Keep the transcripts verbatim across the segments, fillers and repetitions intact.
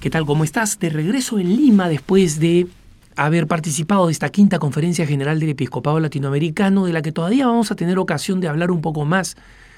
¿Qué tal? ¿Cómo estás? De regreso en Lima después de haber participado de esta quinta Conferencia General del Episcopado Latinoamericano, de la que todavía vamos a tener ocasión de hablar un poco más.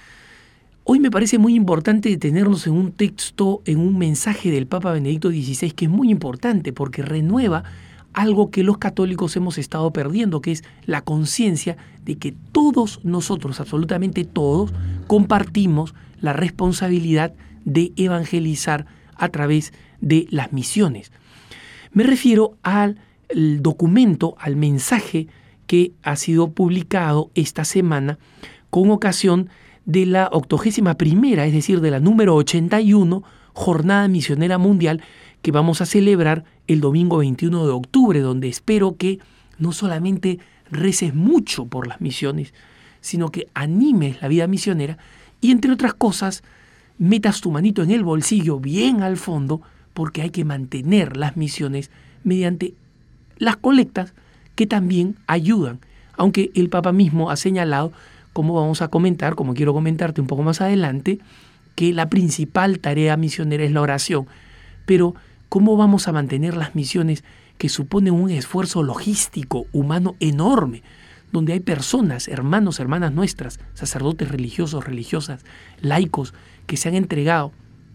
Hoy me parece muy importante detenernos en un texto, en un mensaje del Papa Benedicto dieciséis, que es muy importante porque renueva algo que los católicos hemos estado perdiendo, que es la conciencia de que todos nosotros, absolutamente todos, compartimos la responsabilidad de evangelizar a través de las misiones. Me refiero al documento, al mensaje que ha sido publicado esta semana con ocasión de la octogésima primera, es decir, de la número ochenta y uno, Jornada Misionera Mundial, que vamos a celebrar el domingo veintiuno de octubre, donde espero que no solamente reces mucho por las misiones, sino que animes la vida misionera y, entre otras cosas, metas tu manito en el bolsillo bien al fondo, porque hay que mantener las misiones mediante las colectas que también ayudan, aunque el Papa mismo ha señalado, como vamos a comentar, como quiero comentarte un poco más adelante, que la principal tarea misionera es la oración. Pero, ¿cómo vamos a mantener las misiones que suponen un esfuerzo logístico, humano enorme, donde hay personas, hermanos, hermanas nuestras, sacerdotes religiosos, religiosas, laicos, que se han entregado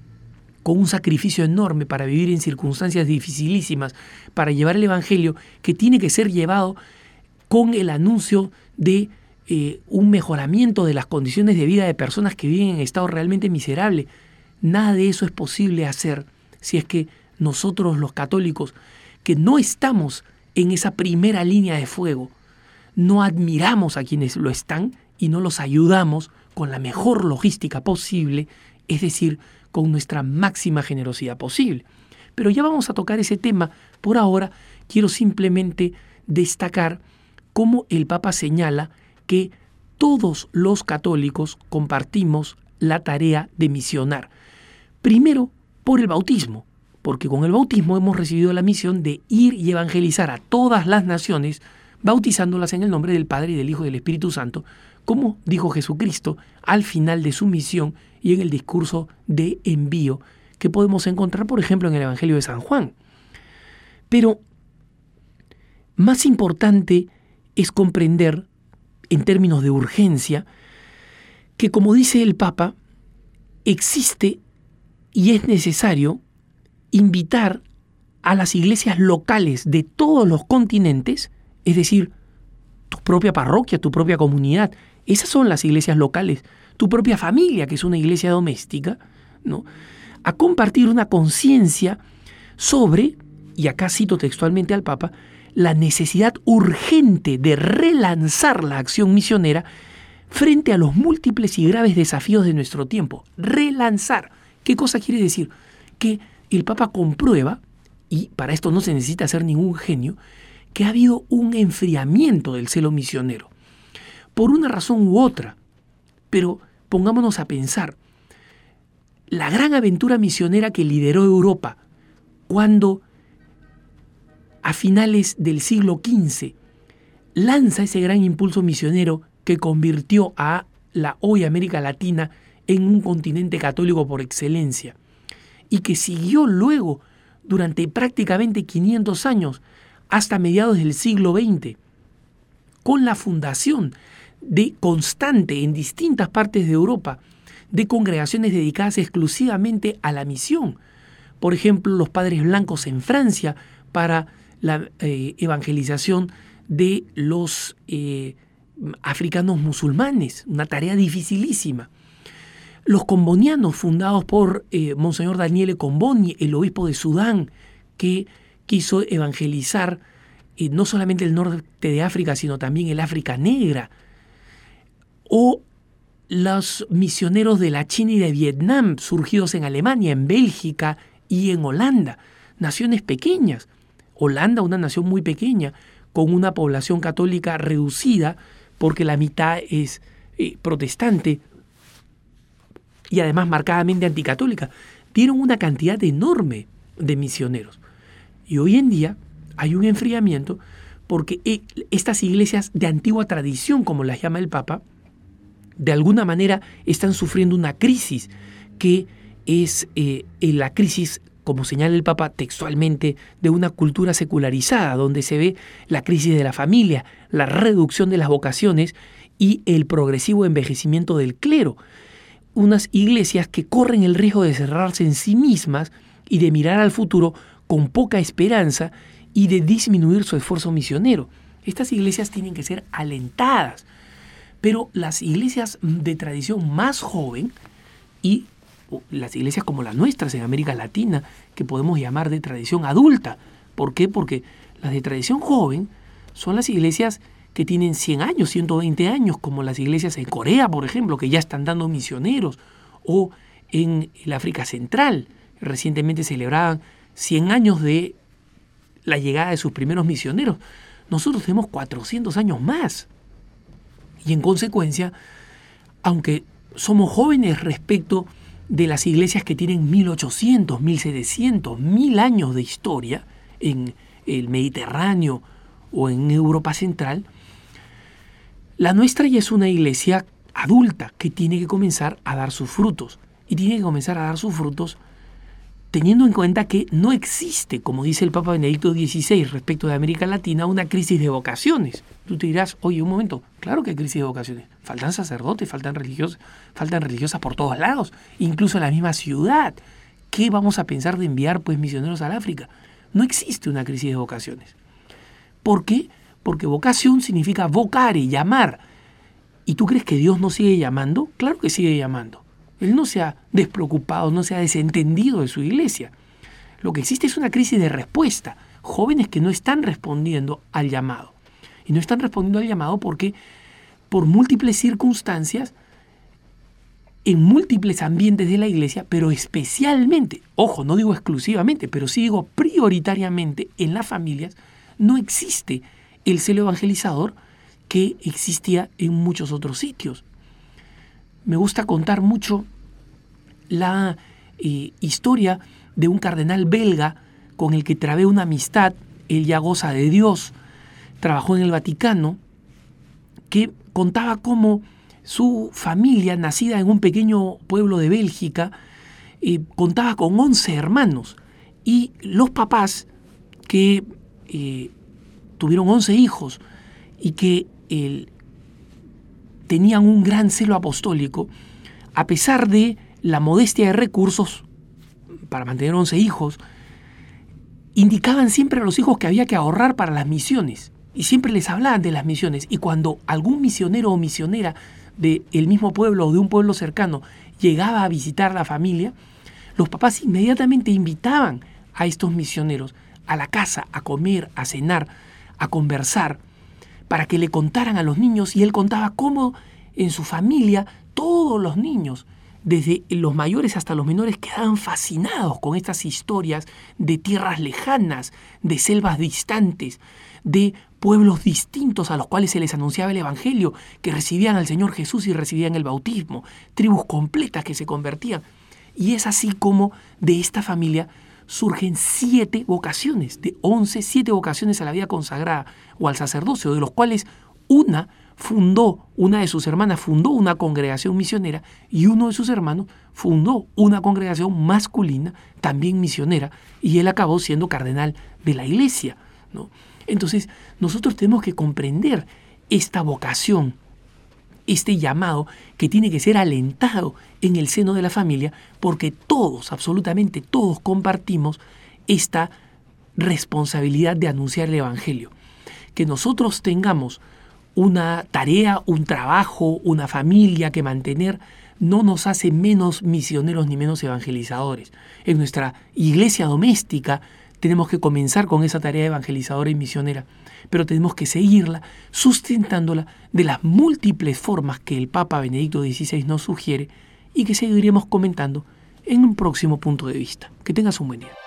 con un sacrificio enorme para vivir en circunstancias dificilísimas, para llevar el Evangelio, que tiene que ser llevado con el anuncio de eh, un mejoramiento de las condiciones de vida de personas que viven en estado realmente miserable? Nada de eso es posible hacer si es que nosotros los católicos, que no estamos en esa primera línea de fuego, no admiramos a quienes lo están y no los ayudamos con la mejor logística posible, es decir, con nuestra máxima generosidad posible. Pero ya vamos a tocar ese tema. Por ahora quiero simplemente destacar cómo el Papa señala que todos los católicos compartimos la tarea de misionar. Primero, por el bautismo, porque con el bautismo hemos recibido la misión de ir y evangelizar a todas las naciones, bautizándolas en el nombre del Padre y del Hijo y del Espíritu Santo, como dijo Jesucristo al final de su misión y en el discurso de envío que podemos encontrar, por ejemplo, en el Evangelio de San Juan. Pero más importante es comprender, en términos de urgencia, que, como dice el Papa, existe y es necesario invitar a las iglesias locales de todos los continentes, es decir, tu propia parroquia, tu propia comunidad, esas son las iglesias locales, tu propia familia, que es una iglesia doméstica, ¿no?, a compartir una conciencia sobre, y acá cito textualmente al Papa, la necesidad urgente de relanzar la acción misionera frente a los múltiples y graves desafíos de nuestro tiempo. Relanzar. ¿Qué cosa quiere decir? Que el Papa comprueba, y para esto no se necesita ser ningún genio, que ha habido un enfriamiento del celo misionero, por una razón u otra. Pero pongámonos a pensar, la gran aventura misionera que lideró Europa, cuando a finales del siglo quince lanza ese gran impulso misionero que convirtió a la hoy América Latina en un continente católico por excelencia, y que siguió luego durante prácticamente quinientos años, hasta mediados del siglo veinte, con la fundación de constante en distintas partes de Europa de congregaciones dedicadas exclusivamente a la misión. Por ejemplo, los Padres Blancos en Francia para la eh, evangelización de los eh, africanos musulmanes, una tarea dificilísima. Los combonianos, fundados por eh, Monseñor Daniele Comboni, el obispo de Sudán, que quiso evangelizar eh, no solamente el norte de África, sino también el África Negra. O los misioneros de la China y de Vietnam, surgidos en Alemania, en Bélgica y en Holanda, naciones pequeñas. Holanda, una nación muy pequeña, con una población católica reducida, porque la mitad es eh, protestante y además marcadamente anticatólica, dieron una cantidad enorme de misioneros. Y hoy en día hay un enfriamiento porque eh, estas iglesias de antigua tradición, como las llama el Papa, de alguna manera están sufriendo una crisis que es eh, la crisis como señala el Papa textualmente, de una cultura secularizada, donde se ve la crisis de la familia, la reducción de las vocaciones y el progresivo envejecimiento del clero. Unas iglesias que corren el riesgo de cerrarse en sí mismas y de mirar al futuro con poca esperanza y de disminuir su esfuerzo misionero. Estas iglesias tienen que ser alentadas, pero las iglesias de tradición más joven y las iglesias como las nuestras en América Latina, que podemos llamar de tradición adulta. ¿Por qué? Porque las de tradición joven son las iglesias que tienen cien años, ciento veinte años, como las iglesias en Corea, por ejemplo, que ya están dando misioneros, o en el África Central. Recientemente celebraban cien años de la llegada de sus primeros misioneros. Nosotros tenemos cuatrocientos años más. Y en consecuencia, aunque somos jóvenes respecto de las iglesias que tienen mil ochocientos, mil setecientos, mil años de historia en el Mediterráneo o en Europa Central, la nuestra ya es una iglesia adulta que tiene que comenzar a dar sus frutos. Y tiene que comenzar a dar sus frutos teniendo en cuenta que no existe, como dice el Papa Benedicto dieciséis respecto de América Latina, una crisis de vocaciones. Tú te dirás, oye, un momento, claro que hay crisis de vocaciones. Faltan sacerdotes, faltan religiosas, faltan religiosas por todos lados, incluso en la misma ciudad. ¿Qué vamos a pensar de enviar pues misioneros al África? No existe una crisis de vocaciones. ¿Por qué? Porque vocación significa vocare, llamar. ¿Y tú crees que Dios no sigue llamando? Claro que sigue llamando. Él no se ha despreocupado, no se ha desentendido de su iglesia. Lo que existe es una crisis de respuesta. Jóvenes que no están respondiendo al llamado. Y no están respondiendo al llamado porque por múltiples circunstancias, en múltiples ambientes de la iglesia, pero especialmente, ojo, no digo exclusivamente, pero sí digo prioritariamente en las familias, no existe el celo evangelizador que existía en muchos otros sitios. Me gusta contar mucho la eh, historia de un cardenal belga con el que trabé una amistad. Él ya goza de Dios, trabajó en el Vaticano, que contaba cómo su familia, nacida en un pequeño pueblo de Bélgica, eh, contaba con once hermanos y los papás que eh, tuvieron once hijos y que el tenían un gran celo apostólico, a pesar de la modestia de recursos para mantener once hijos, indicaban siempre a los hijos que había que ahorrar para las misiones y siempre les hablaban de las misiones. Y cuando algún misionero o misionera del mismo pueblo o de un pueblo cercano llegaba a visitar la familia, los papás inmediatamente invitaban a estos misioneros a la casa, a comer, a cenar, a conversar, para que le contaran a los niños, y él contaba cómo en su familia todos los niños, desde los mayores hasta los menores, quedaban fascinados con estas historias de tierras lejanas, de selvas distantes, de pueblos distintos a los cuales se les anunciaba el Evangelio, que recibían al Señor Jesús y recibían el bautismo, tribus completas que se convertían. Y es así como de esta familia surgen siete vocaciones, de once, siete vocaciones a la vida consagrada o al sacerdocio, de los cuales una fundó, una de sus hermanas fundó una congregación misionera y uno de sus hermanos fundó una congregación masculina también misionera, y él acabó siendo cardenal de la iglesia, ¿no? Entonces nosotros tenemos que comprender esta vocación, este llamado que tiene que ser alentado en el seno de la familia, porque todos, absolutamente todos, compartimos esta responsabilidad de anunciar el Evangelio. Que nosotros tengamos una tarea, un trabajo, una familia que mantener, no nos hace menos misioneros ni menos evangelizadores. En nuestra iglesia doméstica tenemos que comenzar con esa tarea evangelizadora y misionera, pero tenemos que seguirla sustentándola de las múltiples formas que el Papa Benedicto dieciséis nos sugiere y que seguiremos comentando en un próximo punto de vista. Que tengas un buen día.